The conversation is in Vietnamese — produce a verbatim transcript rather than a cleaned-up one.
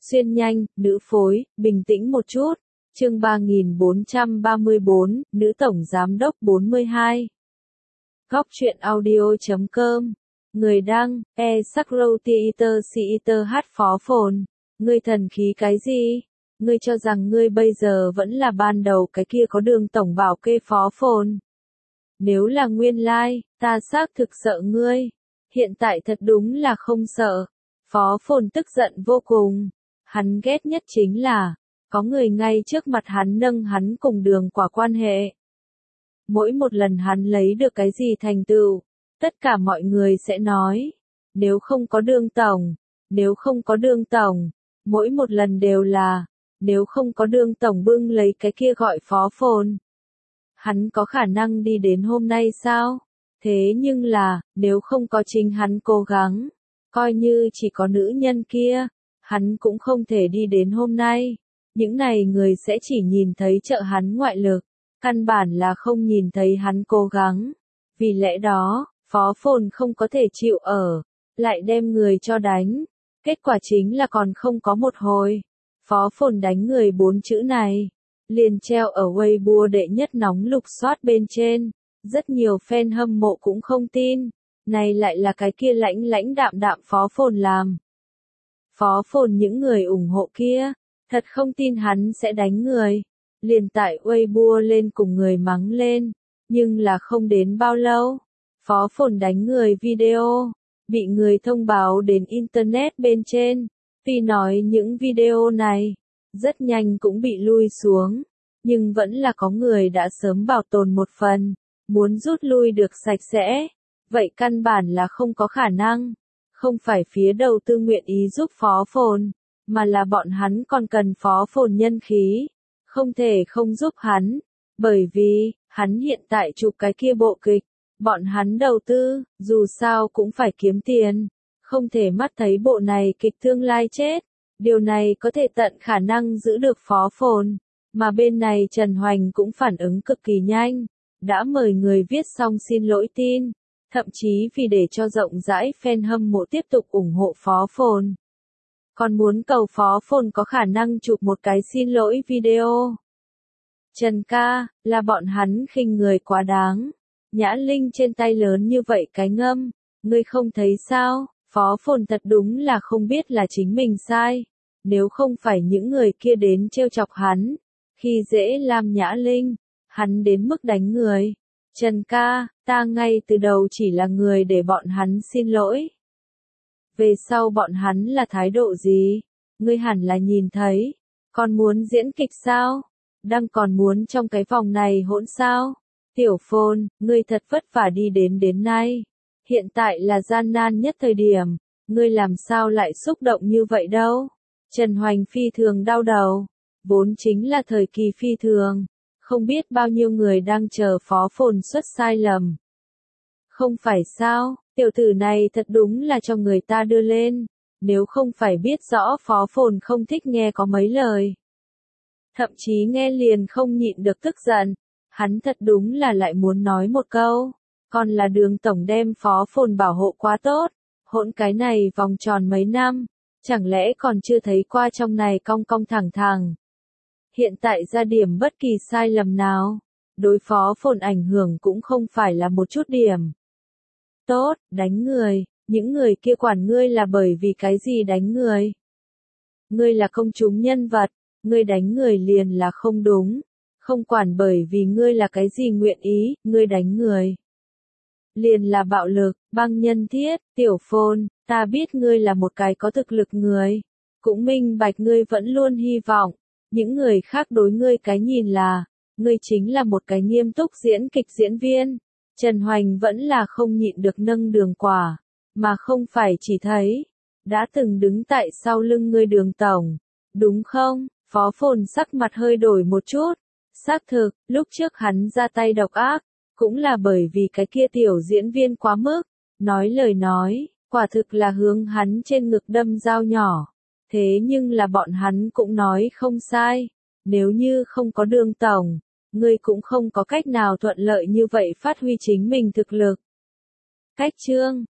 Xuyên nhanh, nữ phối, bình tĩnh một chút. Chương ba nghìn bốn trăm ba mươi bốn, nữ tổng giám đốc bốn mươi hai. Góc truyện audio chấm com. Người đăng, e Sakrotiiter Siiter hát phó phồn. Ngươi thần khí cái gì? Ngươi cho rằng ngươi bây giờ vẫn là ban đầu cái kia có đường tổng bảo kê phó phồn. Nếu là nguyên lai, ta xác thực sợ ngươi. Hiện tại thật đúng là không sợ. Phó phồn tức giận vô cùng. Hắn ghét nhất chính là, có người ngay trước mặt hắn nâng hắn cùng đường quả quan hệ. Mỗi một lần hắn lấy được cái gì thành tựu, tất cả mọi người sẽ nói, nếu không có đường tổng, nếu không có đường tổng, mỗi một lần đều là, nếu không có đường tổng bưng lấy cái kia gọi phó phồn. Hắn có khả năng đi đến hôm nay sao? Thế nhưng là, nếu không có chính hắn cố gắng, coi như chỉ có nữ nhân kia, hắn cũng không thể đi đến hôm nay. Những này người sẽ chỉ nhìn thấy trợ hắn ngoại lực, căn bản là không nhìn thấy hắn cố gắng. Vì lẽ đó, phó phồn không có thể chịu ở, lại đem người cho đánh. Kết quả chính là còn không có một hồi. Phó phồn đánh người bốn chữ này, liền treo ở Weibo đệ nhất nóng lục soát bên trên. Rất nhiều fan hâm mộ cũng không tin, này lại là cái kia lãnh lãnh đạm đạm phó phồn làm. Phó phồn những người ủng hộ kia, thật không tin hắn sẽ đánh người. Liền tại Weibo lên cùng người mắng lên, nhưng là không đến bao lâu, phó phồn đánh người video, bị người thông báo đến Internet bên trên. Tuy nói những video này, rất nhanh cũng bị lui xuống, nhưng vẫn là có người đã sớm bảo tồn một phần, muốn rút lui được sạch sẽ. Vậy căn bản là không có khả năng. Không phải phía đầu tư nguyện ý giúp phó phồn, mà là bọn hắn còn cần phó phồn nhân khí. Không thể không giúp hắn, bởi vì, hắn hiện tại chụp cái kia bộ kịch, bọn hắn đầu tư, dù sao cũng phải kiếm tiền. Không thể mắt thấy bộ này kịch tương lai chết. Điều này có thể tận khả năng giữ được phó phồn, mà bên này Trần Hoành cũng phản ứng cực kỳ nhanh, đã mời người viết xong xin lỗi tin. Thậm chí vì để cho rộng rãi fan hâm mộ tiếp tục ủng hộ phó phồn, còn muốn cầu phó phồn có khả năng chụp một cái xin lỗi video. Trần ca, là bọn hắn khinh người quá đáng. Nhã Linh trên tay lớn như vậy cái ngâm, ngươi không thấy sao? Phó phồn thật đúng là không biết là chính mình sai. Nếu không phải những người kia đến trêu chọc hắn, khi dễ làm Nhã Linh, hắn đến mức đánh người. Trần ca, ta ngay từ đầu chỉ là người để bọn hắn xin lỗi. Về sau bọn hắn là thái độ gì? Ngươi hẳn là nhìn thấy. Còn muốn diễn kịch sao? Đang còn muốn trong cái vòng này hỗn sao? Tiểu phồn, ngươi thật vất vả đi đến đến nay. Hiện tại là gian nan nhất thời điểm. Ngươi làm sao lại xúc động như vậy đâu? Trần Hoành phi thường đau đầu. Vốn chính là thời kỳ phi thường. Không biết bao nhiêu người đang chờ phó phồn xuất sai lầm. Không phải sao, tiểu tử này thật đúng là cho người ta đưa lên. Nếu không phải biết rõ phó phồn không thích nghe có mấy lời. Thậm chí nghe liền không nhịn được tức giận. Hắn thật đúng là lại muốn nói một câu. Còn là đường tổng đem phó phồn bảo hộ quá tốt. Hỗn cái này vòng tròn mấy năm. Chẳng lẽ còn chưa thấy qua trong này cong cong thẳng thẳng. Hiện tại ra điểm bất kỳ sai lầm nào, đối phó phồn ảnh hưởng cũng không phải là một chút điểm. Tốt, đánh người, những người kia quản ngươi là bởi vì cái gì đánh người? Ngươi là công chúng nhân vật, ngươi đánh người liền là không đúng, không quản bởi vì ngươi là cái gì nguyện ý, ngươi đánh người. Liền là bạo lực, băng nhân thiết, tiểu phồn, ta biết ngươi là một cái có thực lực người, cũng minh bạch ngươi vẫn luôn hy vọng. Những người khác đối ngươi cái nhìn là, ngươi chính là một cái nghiêm túc diễn kịch diễn viên. Trần Hoành vẫn là không nhịn được nâng đường quả, mà không phải chỉ thấy, đã từng đứng tại sau lưng ngươi đường tổng, đúng không? Phó phồn sắc mặt hơi đổi một chút, xác thực, lúc trước hắn ra tay độc ác, cũng là bởi vì cái kia tiểu diễn viên quá mức, nói lời nói, quả thực là hướng hắn trên ngực đâm dao nhỏ. Thế nhưng là bọn hắn cũng nói không sai, nếu như không có đường tổng, ngươi cũng không có cách nào thuận lợi như vậy phát huy chính mình thực lực. Cách chương